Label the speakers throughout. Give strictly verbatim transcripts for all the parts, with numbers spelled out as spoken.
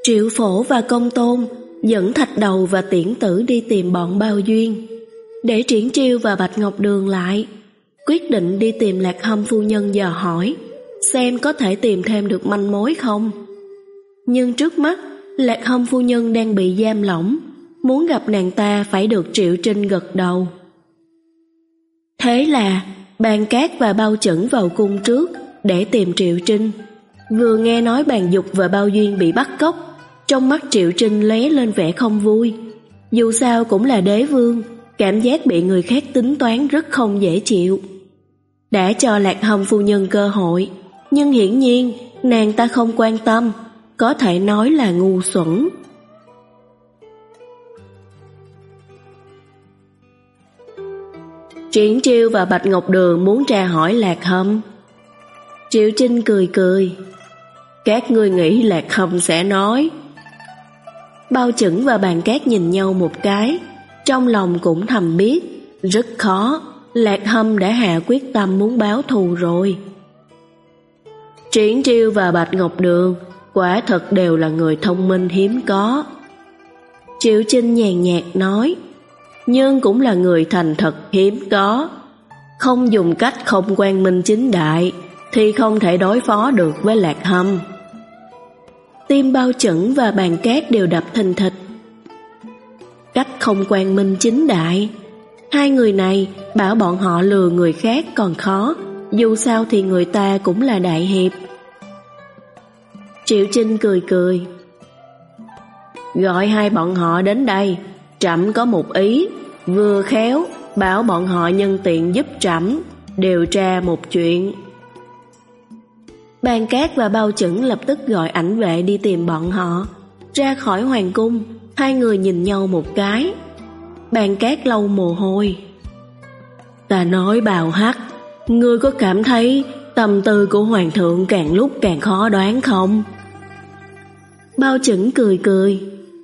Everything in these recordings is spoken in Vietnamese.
Speaker 1: Triệu Phổ và Công Tôn dẫn Thạch Đầu và Tiễn Tử đi tìm bọn Bao Duyên, để Triển Chiêu và Bạch Ngọc Đường lại, quyết định đi tìm Lạc Hâm phu nhân dò hỏi, xem có thể tìm thêm được manh mối không. Nhưng trước mắt, Lạc Hâm phu nhân đang bị giam lỏng, muốn gặp nàng ta phải được Triệu Trinh gật đầu. Thế là Bàn Cát và Bao Chẩn vào cung trước để tìm Triệu Trinh. Vừa nghe nói Bàn Dục và Bao Duyên bị bắt cóc, trong mắt Triệu Trinh lóe lên vẻ không vui. Dù sao cũng là đế vương, cảm giác bị người khác tính toán rất không dễ chịu. Đã cho Lạc Hâm phu nhân cơ hội, nhưng hiển nhiên nàng ta không quan tâm, có thể nói là ngu xuẩn. Triển Chiêu và Bạch Ngọc Đường muốn tra hỏi Lạc Hâm. Triệu Trinh cười cười, các ngươi nghĩ Lạc Hâm sẽ nói. Bao Chẩn và Bàn Cát nhìn nhau một cái, trong lòng cũng thầm biết, rất khó, Lạc Hâm đã hạ quyết tâm muốn báo thù rồi. Triển Chiêu và Bạch Ngọc Đường quả thật đều là người thông minh hiếm có. Triệu Trinh nhàn nhạt nói, nhưng cũng là người thành thật hiếm có. Không dùng cách không quang minh chính đại thì không thể đối phó được với Lạc Hâm. Tim Bao Chẩn và Bàn Cát đều đập thình thịch. Cách không quang minh chính đại, hai người này bảo bọn họ lừa người khác còn khó, dù sao thì người ta cũng là đại hiệp. Triệu Trinh cười cười, gọi hai bọn họ đến đây, trẫm có một ý, vừa khéo bảo bọn họ nhân tiện giúp trẫm điều tra một chuyện. Bàn Cát và Bao Chẩn lập tức gọi ảnh vệ đi tìm bọn họ. Ra khỏi hoàng cung, hai người nhìn nhau một cái. Bàn Cát lau mồ hôi. Ta nói Bào Hắc, ngươi có cảm thấy tâm tư của hoàng thượng càng lúc càng khó đoán không? Bao Chẩn cười cười,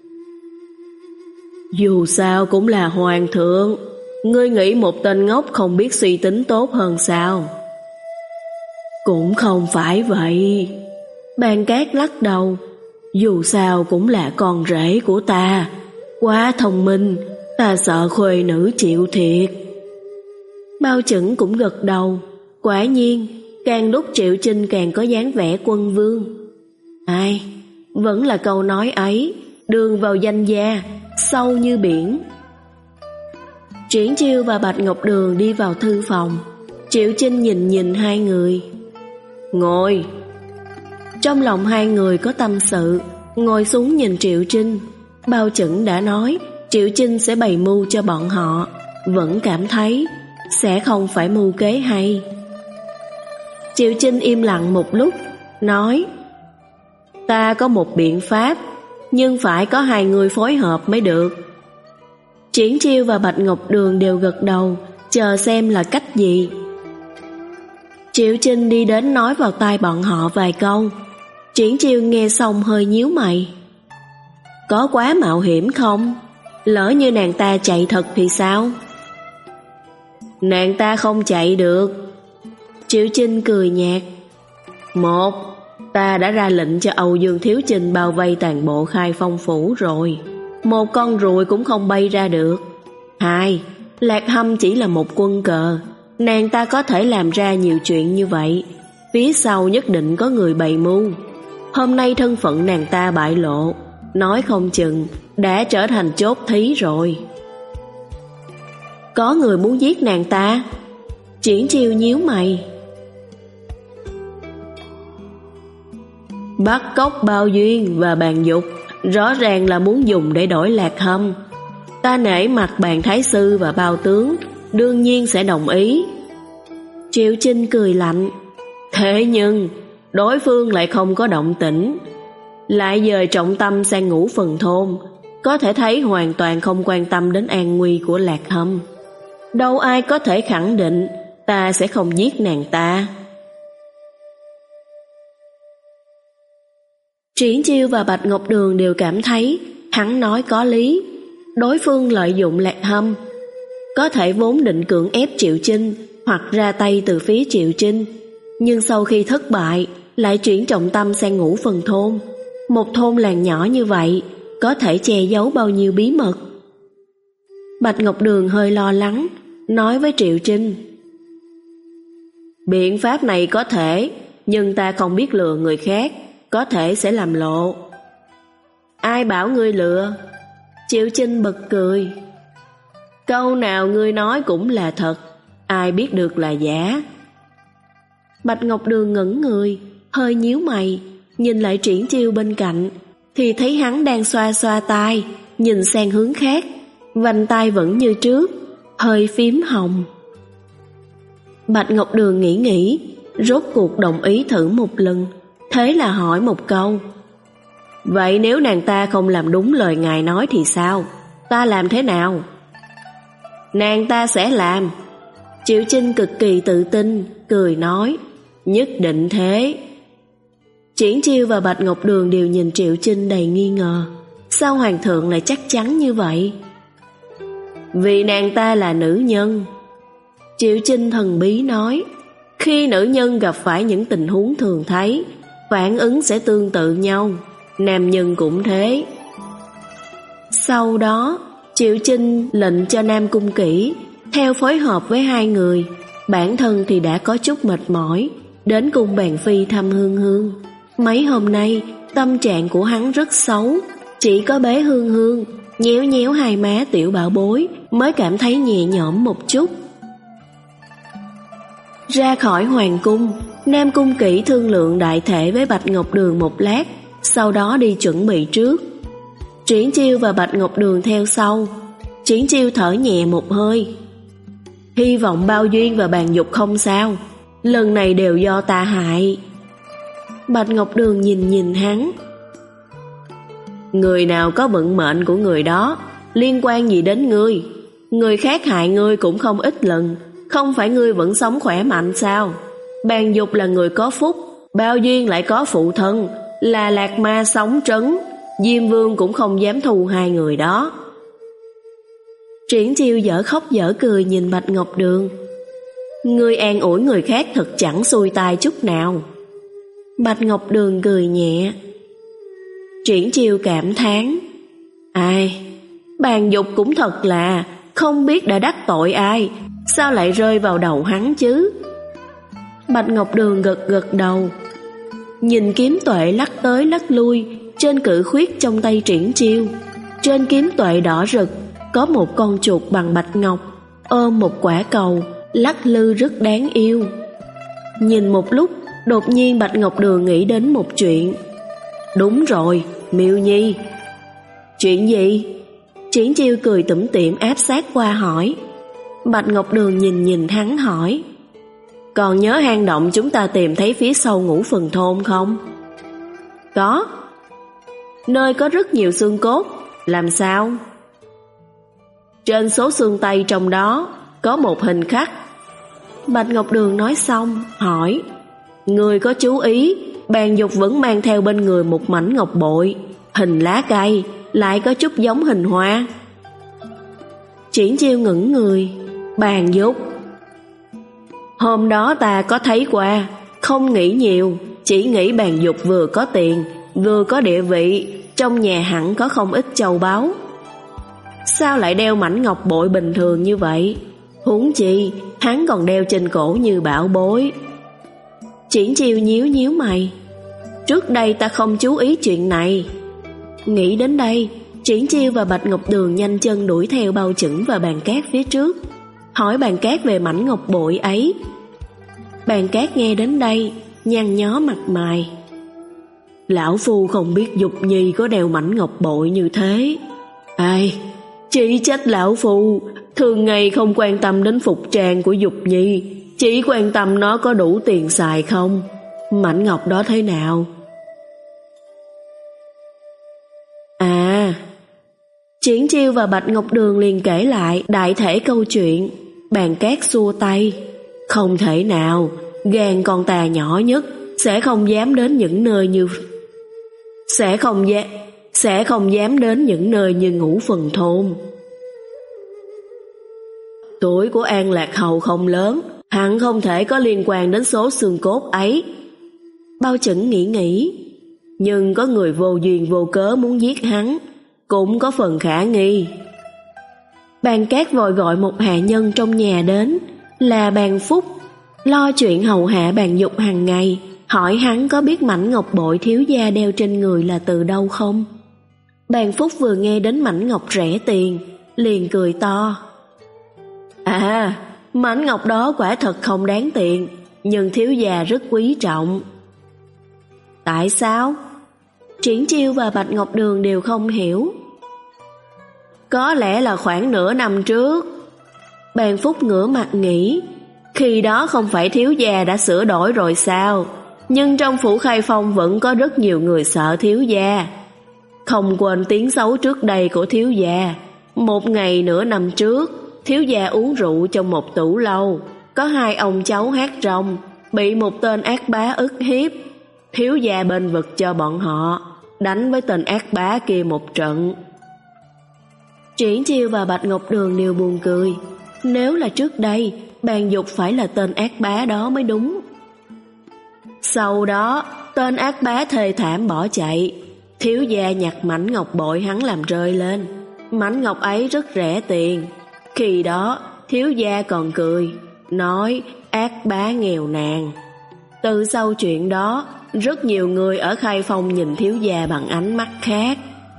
Speaker 1: dù sao cũng là hoàng thượng, ngươi nghĩ một tên ngốc không biết suy tính tốt hơn sao? Cũng không phải vậy. Bàn Cát lắc đầu, dù sao cũng là con rể của ta, quá thông minh, ta sợ khuê nữ chịu thiệt. Bao Chẩn cũng gật đầu, quả nhiên càng lúc Triệu Trinh càng có dáng vẻ quân vương. Ai, vẫn là câu nói ấy, đường vào danh gia, sâu như biển. Triển Chiêu và Bạch Ngọc Đường đi vào thư phòng. Triệu Trinh nhìn nhìn hai người. Ngồi. Trong lòng hai người có tâm sự, ngồi xuống nhìn Triệu Trinh. Bao Chẩn đã nói Triệu Trinh sẽ bày mưu cho bọn họ, vẫn cảm thấy sẽ không phải mưu kế hay. Triệu Trinh im lặng một lúc, nói, ta có một biện pháp, nhưng phải có hai người phối hợp mới được. Triển Chiêu và Bạch Ngọc Đường đều gật đầu, chờ xem là cách gì. Triệu Trinh đi đến nói vào tai bọn họ vài câu. Triển Chiêu nghe xong hơi nhíu mày. Có quá mạo hiểm không? Lỡ như nàng ta chạy thật thì sao? Nàng ta không chạy được. Triệu Trinh cười nhạt. Một, ta đã ra lệnh cho Âu Dương Thiếu Chinh bao vây toàn bộ Khai Phong phủ rồi, một con ruồi cũng không bay ra được. Hai, Lạc Hâm chỉ là một quân cờ, nàng ta có thể làm ra nhiều chuyện như vậy, phía sau nhất định có người bày mưu. Hôm nay thân phận nàng ta bại lộ, nói không chừng đã trở thành chốt thí rồi. Có người muốn giết nàng ta? Triển Chiêu nhíu mày. Bắt cóc Bao Duyên và Bàn Dục, rõ ràng là muốn dùng để đổi Lạc Hâm. Ta nể mặt Bàn Thái Sư và Bao Tướng, đương nhiên sẽ đồng ý. Triệu Trinh cười lạnh. Thế nhưng đối phương lại không có động tĩnh, lại dời trọng tâm sang Ngũ Phần Thôn, có thể thấy hoàn toàn không quan tâm đến an nguy của Lạc Hâm. Đâu ai có thể khẳng định ta sẽ không giết nàng ta. Triển Chiêu và Bạch Ngọc Đường đều cảm thấy hắn nói có lý. Đối phương lợi dụng Lạc Hâm, có thể vốn định cưỡng ép Triệu Trinh hoặc ra tay từ phía Triệu Trinh, nhưng sau khi thất bại lại chuyển trọng tâm sang Ngũ Phần Thôn. Một thôn làng nhỏ như vậy có thể che giấu bao nhiêu bí mật. Bạch Ngọc Đường hơi lo lắng, nói với Triệu Trinh: biện pháp này có thể, nhưng ta không biết lừa người khác, có thể sẽ làm lộ. Ai bảo ngươi lừa? Triệu Trinh bật cười: câu nào ngươi nói cũng là thật, ai biết được là giả. Bạch Ngọc Đường ngẩn người, hơi nhíu mày, nhìn lại Triển Chiêu bên cạnh, thì thấy hắn đang xoa xoa tai, nhìn sang hướng khác, vành tai vẫn như trước, hơi phím hồng. Bạch Ngọc Đường nghĩ nghĩ, rốt cuộc đồng ý thử một lần, thế là hỏi một câu: vậy nếu nàng ta không làm đúng lời ngài nói thì sao? Ta làm thế nào? Nàng ta sẽ làm. Triệu Trinh cực kỳ tự tin, cười nói: nhất định thế. Triển Chiêu và Bạch Ngọc Đường đều nhìn Triệu Trinh đầy nghi ngờ. Sao hoàng thượng lại chắc chắn như vậy? Vì nàng ta là nữ nhân. Triệu Trinh thần bí nói: khi nữ nhân gặp phải những tình huống thường thấy, phản ứng sẽ tương tự nhau, nam nhân cũng thế. Sau đó Triệu Trinh lệnh cho Nam Cung Kỷ theo phối hợp với hai người, bản thân thì đã có chút mệt mỏi, đến cung bàn phi thăm Hương Hương. Mấy hôm nay tâm trạng của hắn rất xấu, chỉ có bế Hương Hương, nhéo nhéo hai má tiểu bảo bối mới cảm thấy nhẹ nhõm một chút. Ra khỏi hoàng cung, Nam Cung Kỷ thương lượng đại thể với Bạch Ngọc Đường một lát, sau đó đi chuẩn bị trước. Triển Chiêu và Bạch Ngọc Đường theo sau. Triển Chiêu thở nhẹ một hơi: hy vọng Bao Duyên và Bàn Dục không sao, lần này đều do ta hại. Bạch Ngọc Đường nhìn nhìn hắn: người nào có vận mệnh của người đó, liên quan gì đến ngươi? Người khác hại ngươi cũng không ít lần, không phải ngươi vẫn sống khỏe mạnh sao? Bàn Dục là người có phúc, Bao Duyên lại có phụ thân, là Lạc Ma sống trấn, Diêm Vương cũng không dám thù hai người đó. Triển Chiêu dở khóc dở cười nhìn Bạch Ngọc Đường: ngươi an ủi người khác thật chẳng xuôi tai chút nào. Bạch Ngọc Đường cười nhẹ. Triển Chiêu cảm thán: ai, Bàn Dục cũng thật là không biết đã đắc tội ai, sao lại rơi vào đầu hắn chứ? Bạch Ngọc Đường gật gật đầu, nhìn kiếm tuệ lắc tới lắc lui trên cự khuyết trong tay Triển Chiêu. Trên kiếm tuệ đỏ rực có một con chuột bằng bạch ngọc ôm một quả cầu, lắc lư rất đáng yêu. Nhìn một lúc, đột nhiên Bạch Ngọc Đường nghĩ đến một chuyện. Đúng rồi, Miêu Nhi. Chuyện gì? Triển Chiêu cười tủm tỉm áp sát qua hỏi. Bạch Ngọc Đường nhìn nhìn hắn hỏi: còn nhớ hang động chúng ta tìm thấy phía sau Ngũ Phần thôn không? Có. Nơi có rất nhiều xương cốt, làm sao? Trên số xương tay trong đó có một hình khắc. Bạch Ngọc Đường nói xong hỏi: người có chú ý Bàn Dục vẫn mang theo bên người một mảnh ngọc bội, hình lá cây, lại có chút giống hình hoa. Triển Chiêu ngẩn người. Bàn Dục? Hôm đó ta có thấy qua, không nghĩ nhiều, chỉ nghĩ Bàn Dục vừa có tiền, vừa có địa vị, trong nhà hẳn có không ít châu báu. Sao lại đeo mảnh ngọc bội bình thường như vậy? Huống chi hắn còn đeo trên cổ như bảo bối. Triển Chiêu nhíu nhíu mày. Trước đây ta không chú ý chuyện này. Nghĩ đến đây, Triển Chiêu và Bạch Ngọc Đường nhanh chân đuổi theo Bao Chững và Bàn Cát phía trước, hỏi Bàn Cát về mảnh ngọc bội ấy. Bàn Cát nghe đến đây nhăn nhó mặt mày. Lão phu không biết Dục Nhi có đeo mảnh ngọc bội như thế. Ai, chỉ trách lão phu thường ngày không quan tâm đến phục trang của Dục Nhi, chỉ quan tâm nó có đủ tiền xài không. Mảnh ngọc đó thế nào? À, Triển Chiêu và Bạch Ngọc Đường liền kể lại đại thể câu chuyện. Bàn Cát xua tay. Không thể nào, gan con ta nhỏ nhất sẽ không dám đến những nơi như sẽ không dám sẽ không dám đến những nơi như Ngũ Phần thôn. Tuổi của An Lạc Hầu không lớn, hẳn không thể có liên quan đến số xương cốt ấy. Bao Chững nghĩ nghĩ. nhưng có người vô duyên vô cớ muốn giết hắn, cũng có phần khả nghi. Bàn Cát vội gọi một hạ nhân trong nhà đến, là bàn Phúc, lo chuyện hầu hạ bàn Dục hàng ngày, hỏi hắn có biết mảnh ngọc bội thiếu gia đeo trên người là từ đâu không. Bàn Phúc vừa nghe đến mảnh ngọc rẻ tiền, liền cười to. À, mảnh ngọc đó quả thật không đáng tiền, nhưng thiếu gia rất quý trọng. Tại sao? Triển Chiêu và Bạch Ngọc Đường đều không hiểu. Có lẽ là khoảng nửa năm trước. Bàn Phúc ngửa mặt nghĩ, khi đó không phải thiếu gia đã sửa đổi rồi sao? Nhưng trong phủ Khai Phong vẫn có rất nhiều người sợ thiếu gia. Không quên tiếng xấu trước đây của thiếu gia. Một ngày nửa năm trước, thiếu gia uống rượu trong một tủ lâu, có hai ông cháu hát rong, bị một tên ác bá ức hiếp. Thiếu gia bên vực cho bọn họ, đánh với tên ác bá kia một trận. Triển Chiêu và Bạch Ngọc Đường đều buồn cười. Nếu là trước đây, Bàn Dục phải là tên ác bá đó mới đúng. Sau đó, tên ác bá thê thảm bỏ chạy. Thiếu gia nhặt mảnh ngọc bội hắn làm rơi lên. Mảnh ngọc ấy rất rẻ tiền. Khi đó, thiếu gia còn cười, nói ác bá nghèo nàn. Từ sau chuyện đó, rất nhiều người ở Khai Phong nhìn thiếu gia bằng ánh mắt khác.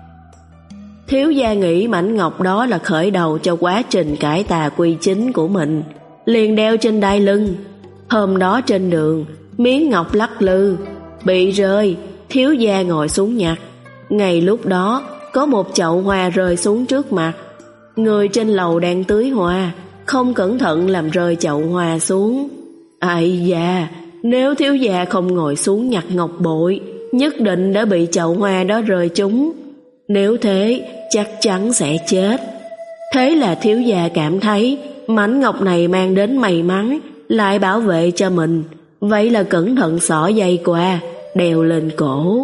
Speaker 1: Thiếu gia nghĩ mảnh ngọc đó là khởi đầu cho quá trình cải tà quy chính của mình, liền đeo trên đai lưng. Hôm đó trên đường, miếng ngọc lắc lư, bị rơi, thiếu gia ngồi xuống nhặt. Ngay lúc đó, có một chậu hoa rơi xuống trước mặt. Người trên lầu đang tưới hoa, không cẩn thận làm rơi chậu hoa xuống. Ây da, nếu thiếu gia không ngồi xuống nhặt ngọc bội, nhất định đã bị chậu hoa đó rơi trúng. Nếu thế, chắc chắn sẽ chết. Thế là thiếu gia cảm thấy mảnh ngọc này mang đến may mắn, lại bảo vệ cho mình. Vậy là cẩn thận xỏ dây qua, đeo lên cổ.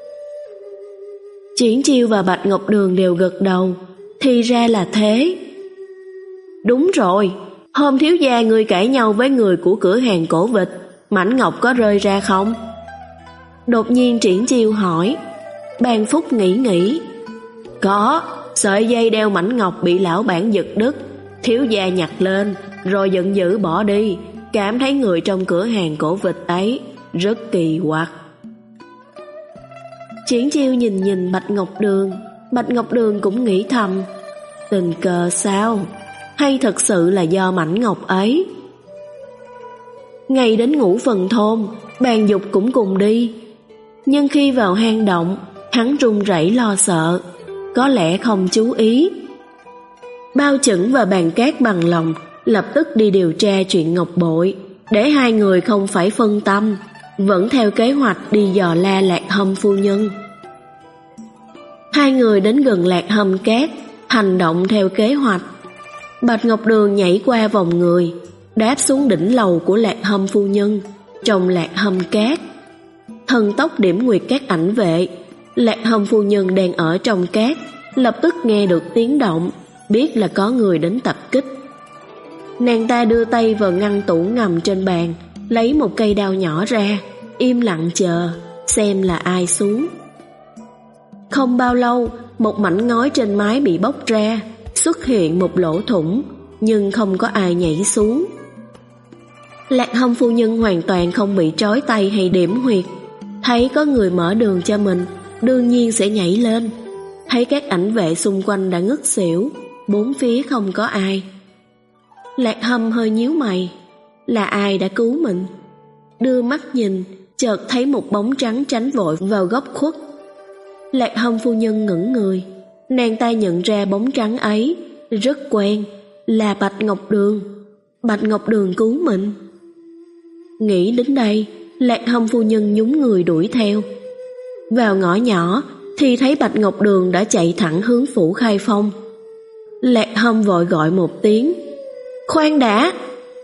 Speaker 1: Triển Chiêu và Bạch Ngọc Đường đều gật đầu. Thì ra là thế. Đúng rồi, hôm thiếu gia người cãi nhau với người của cửa hàng cổ vịt, mảnh ngọc có rơi ra không? Đột nhiên Triển Chiêu hỏi. Bàn Phúc nghĩ nghĩ. Có, sợi dây đeo mảnh ngọc bị lão bản giật đứt. Thiếu gia nhặt lên, rồi giận dữ bỏ đi. Cảm thấy người trong cửa hàng cổ vịt ấy rất kỳ quặc. Triển Chiêu nhìn nhìn Bạch Ngọc Đường. Bạch Ngọc Đường cũng nghĩ thầm, tình cờ sao? Hay thật sự là do mảnh ngọc ấy? Ngày đến Ngũ Phần Thôn, Bàn Dục cũng cùng đi. Nhưng khi vào hang động, hắn run rẩy lo sợ, có lẽ không chú ý. Bao Chẩn và Bàn Cát bằng lòng lập tức đi điều tra chuyện ngọc bội, để hai người không phải phân tâm, vẫn theo kế hoạch đi dò la Lạc Hâm phu nhân. Hai người đến gần Lạc Hâm Cát, hành động theo kế hoạch. Bạch Ngọc Đường nhảy qua vòng người, đáp xuống đỉnh lầu của Lạc Hâm phu nhân, trong Lạc Hâm Cát. Thần tốc điểm nguyệt các ảnh vệ. Lạc Hâm phu nhân đang ở trong cát, lập tức nghe được tiếng động, biết là có người đến tập kích. Nàng ta đưa tay vào ngăn tủ ngầm trên bàn, lấy một cây đao nhỏ ra, im lặng chờ, xem là ai xuống. Không bao lâu, một mảnh ngói trên mái bị bóc ra, xuất hiện một lỗ thủng, nhưng không có ai nhảy xuống. Lạc Hâm phu nhân hoàn toàn không bị trói tay hay điểm huyệt. Thấy có người mở đường cho mình, đương nhiên sẽ nhảy lên. Thấy các ảnh vệ xung quanh đã ngất xỉu, bốn phía không có ai. Lạc Hâm hơi nhíu mày, là ai đã cứu mình? Đưa mắt nhìn, chợt thấy một bóng trắng tránh vội vào góc khuất. Lạc Hâm phu nhân ngẩn người, nàng ta nhận ra bóng trắng ấy rất quen, là Bạch Ngọc Đường. Bạch Ngọc Đường cứu mình. Nghĩ đến đây, Lạc Hâm phu nhân nhún người đuổi theo. Vào ngõ nhỏ thì thấy Bạch Ngọc Đường đã chạy thẳng hướng phủ Khai Phong. Lạc Hâm vội gọi một tiếng, khoan đã.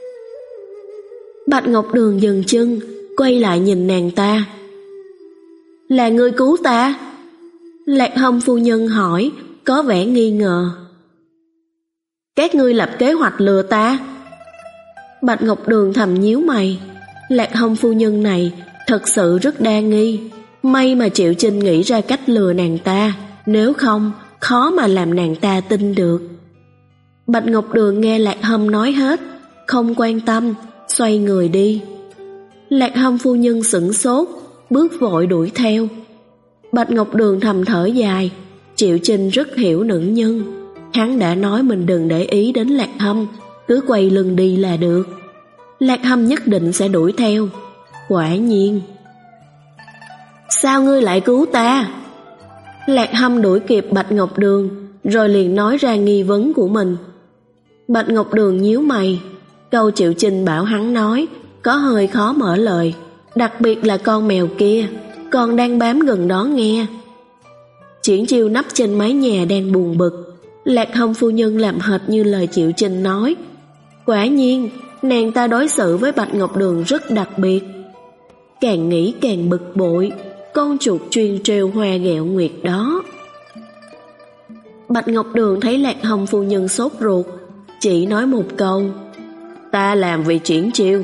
Speaker 1: Bạch Ngọc Đường dừng chân, quay lại nhìn nàng ta. Là ngươi cứu ta? Lạc Hâm phu nhân hỏi, có vẻ nghi ngờ. Các ngươi lập kế hoạch lừa ta? Bạch Ngọc Đường thầm nhíu mày. Lạc Hâm phu nhân này thật sự rất đa nghi. May mà Triệu Chinh nghĩ ra cách lừa nàng ta, nếu không, khó mà làm nàng ta tin được. Bạch Ngọc Đường nghe Lạc Hâm nói hết, không quan tâm, xoay người đi. Lạc Hâm phu nhân sửng sốt, bước vội đuổi theo. Bạch Ngọc Đường thầm thở dài, Triệu Chinh rất hiểu nữ nhân. Hắn đã nói mình đừng để ý đến Lạc Hâm, cứ quay lưng đi là được. Lạc Hâm nhất định sẽ đuổi theo. Quả nhiên. Sao ngươi lại cứu ta? Lạc Hâm đuổi kịp Bạch Ngọc Đường, rồi liền nói ra nghi vấn của mình. Bạch Ngọc Đường nhíu mày, câu Triệu Chinh bảo hắn nói có hơi khó mở lời, đặc biệt là con mèo kia, còn đang bám gần đó nghe. Triển Chiêu nấp trên mái nhà đang buồn bực. Lạc Hâm phu nhân làm hệt như lời Triệu Chinh nói. Quả nhiên, nàng ta đối xử với Bạch Ngọc Đường rất đặc biệt. Càng nghĩ càng bực bội, con chuột chuyên trêu hoa ghẹo nguyệt đó. Bạch Ngọc Đường thấy Lạc Hâm phu nhân sốt ruột, chỉ nói một câu: ta làm vì Triển Chiêu.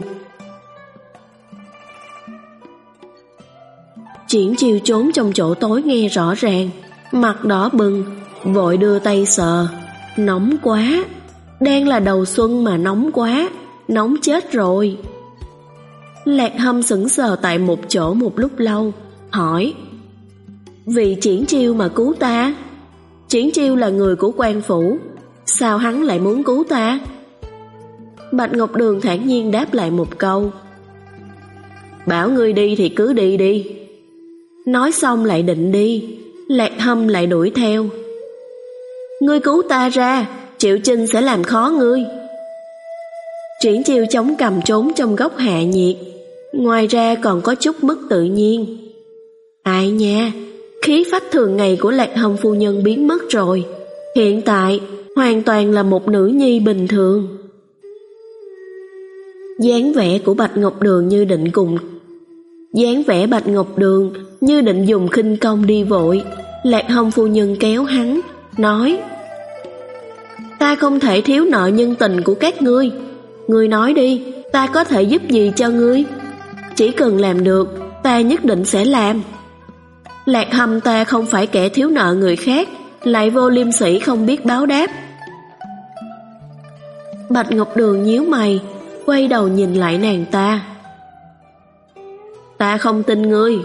Speaker 1: Triển Chiêu trốn trong chỗ tối nghe rõ ràng, mặt đỏ bừng, vội đưa tay sờ. Nóng quá, đang là đầu xuân mà nóng quá, nóng chết rồi. Lạc Hâm sững sờ tại một chỗ một lúc lâu, hỏi: vì Triển Chiêu mà cứu ta? Triển Chiêu là người của quan phủ, sao hắn lại muốn cứu ta? Bạch Ngọc Đường thản nhiên đáp lại một câu: bảo ngươi đi thì cứ đi đi. Nói xong lại định đi. Lạc Hâm lại đuổi theo. Ngươi cứu ta ra, Triệu Chinh sẽ làm khó ngươi. Triển Chiêu chống cằm trốn trong góc hạ nhiệt, ngoài ra còn có chút mất tự nhiên. Ai nha, khí phách thường ngày của Lạc Hâm phu nhân biến mất rồi, hiện tại hoàn toàn là một nữ nhi bình thường. dáng vẻ của Bạch Ngọc Đường như định cùng dáng vẻ Bạch Ngọc Đường như định dùng khinh công đi vội. Lạc Hâm phu nhân kéo hắn, nói: ta không thể thiếu nợ nhân tình của các ngươi. Ngươi nói đi, ta có thể giúp gì cho ngươi? Chỉ cần làm được, ta nhất định sẽ làm. Lạc Hâm ta không phải kẻ thiếu nợ người khác, lại vô liêm sỉ không biết báo đáp. Bạch Ngọc Đường nhíu mày, quay đầu nhìn lại nàng ta. Ta không tin ngươi.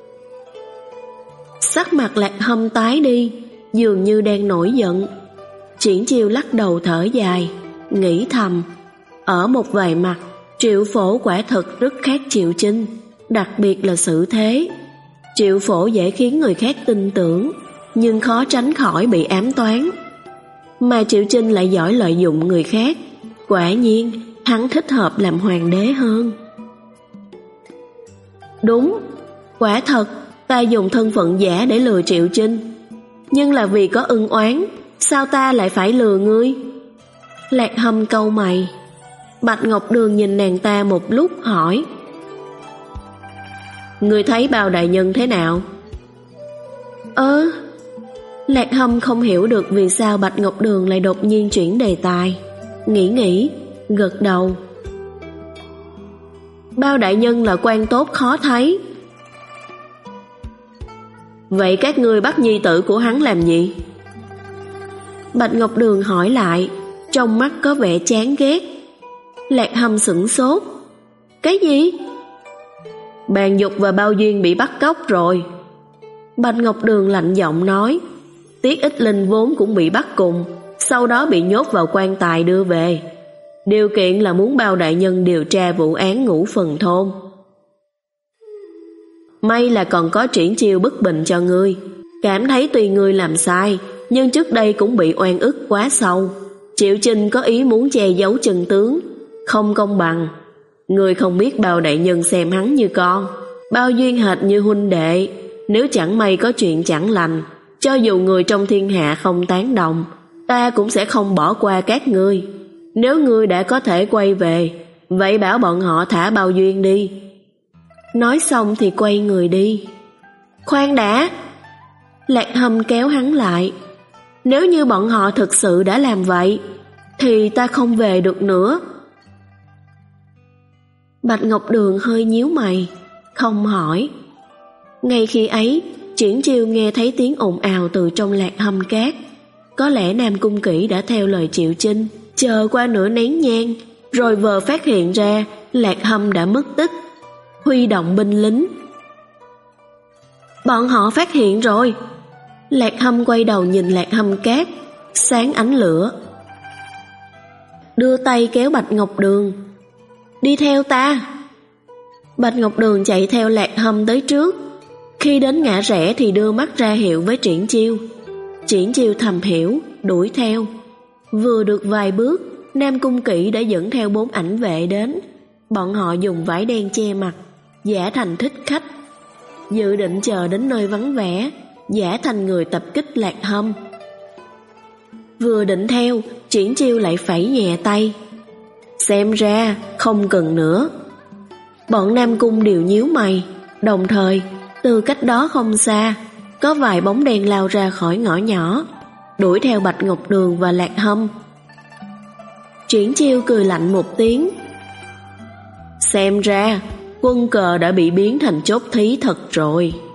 Speaker 1: Sắc mặt Lạc Hâm tái đi, dường như đang nổi giận. Triển Chiêu lắc đầu thở dài, nghĩ thầm: ở một vài mặt, Triệu Phổ quả thật rất khác Triệu Chinh, đặc biệt là xử thế. Triệu Phổ dễ khiến người khác tin tưởng, nhưng khó tránh khỏi bị ám toán. Mà Triệu Chinh lại giỏi lợi dụng người khác, quả nhiên hắn thích hợp làm hoàng đế hơn. Đúng, quả thật ta dùng thân phận giả để lừa Triệu Chinh, nhưng là vì có ân oán, sao ta lại phải lừa ngươi? Lạc Hâm cau mày. Bạch Ngọc Đường nhìn nàng ta một lúc hỏi: ngươi thấy Bao đại nhân thế nào? Ơ ờ, Lạc Hâm không hiểu được vì sao Bạch Ngọc Đường lại đột nhiên chuyển đề tài. Nghĩ nghĩ, gật đầu. Bao đại nhân là quan tốt khó thấy. Vậy các ngươi bắt nhi tử của hắn làm gì? Bạch Ngọc Đường hỏi lại, trong mắt có vẻ chán ghét. Lạc Hâm sửng sốt. Cái gì? Bàn Dục và Bao Duyên bị bắt cóc rồi. Bạch Ngọc Đường lạnh giọng nói. Tiết Ích Linh vốn cũng bị bắt cùng, sau đó bị nhốt vào quan tài đưa về. Điều kiện là muốn Bao đại nhân điều tra vụ án Ngũ Phần Thôn. May là còn có Triển Chiêu bức bình cho ngươi, cảm thấy tùy ngươi làm sai, nhưng trước đây cũng bị oan ức quá sâu. Triệu Chinh có ý muốn che giấu chân tướng, không công bằng. Ngươi không biết Bao đại nhân xem hắn như con, Bao Duyên hệt như huynh đệ. Nếu chẳng may có chuyện chẳng lành, cho dù người trong thiên hạ không tán đồng, ta cũng sẽ không bỏ qua các ngươi. Nếu ngươi đã có thể quay về, vậy bảo bọn họ thả Bao Duyên đi. Nói xong thì quay người đi. Khoan đã! Lạc Hâm kéo hắn lại. Nếu như bọn họ thực sự đã làm vậy, thì ta không về được nữa. Bạch Ngọc Đường hơi nhíu mày, không hỏi. Ngay khi ấy, Triển Chiêu nghe thấy tiếng ồn ào từ trong Lạc Hâm Cát. Có lẽ Nam Cung Kỷ đã theo lời Triệu Chinh, chờ qua nửa nén nhang, rồi vờ phát hiện ra Lạc Hâm đã mất tích, huy động binh lính. Bọn họ phát hiện rồi. Lạc Hâm quay đầu nhìn Lạc Hâm Cát, sáng ánh lửa. Đưa tay kéo Bạch Ngọc Đường. Đi theo ta. Bạch Ngọc Đường chạy theo Lạc Hâm tới trước. Khi đến ngã rẽ thì đưa mắt ra hiệu với Triển Chiêu. Triển Chiêu thầm hiểu, đuổi theo. Vừa được vài bước, Nam Cung Kỷ đã dẫn theo bốn ảnh vệ đến. Bọn họ dùng vải đen che mặt, giả thành thích khách, dự định chờ đến nơi vắng vẻ, giả thành người tập kích Lạc Hâm. Vừa định theo, Triển Chiêu lại phẩy nhẹ tay. Xem ra không cần nữa. Bọn Nam Cung đều nhíu mày. Đồng thời, từ cách đó không xa, có vài bóng đen lao ra khỏi ngõ nhỏ, đuổi theo Bạch Ngọc Đường và Lạc Hâm. Triển Chiêu cười lạnh một tiếng. Xem ra quân cờ đã bị biến thành chốt thí thật rồi.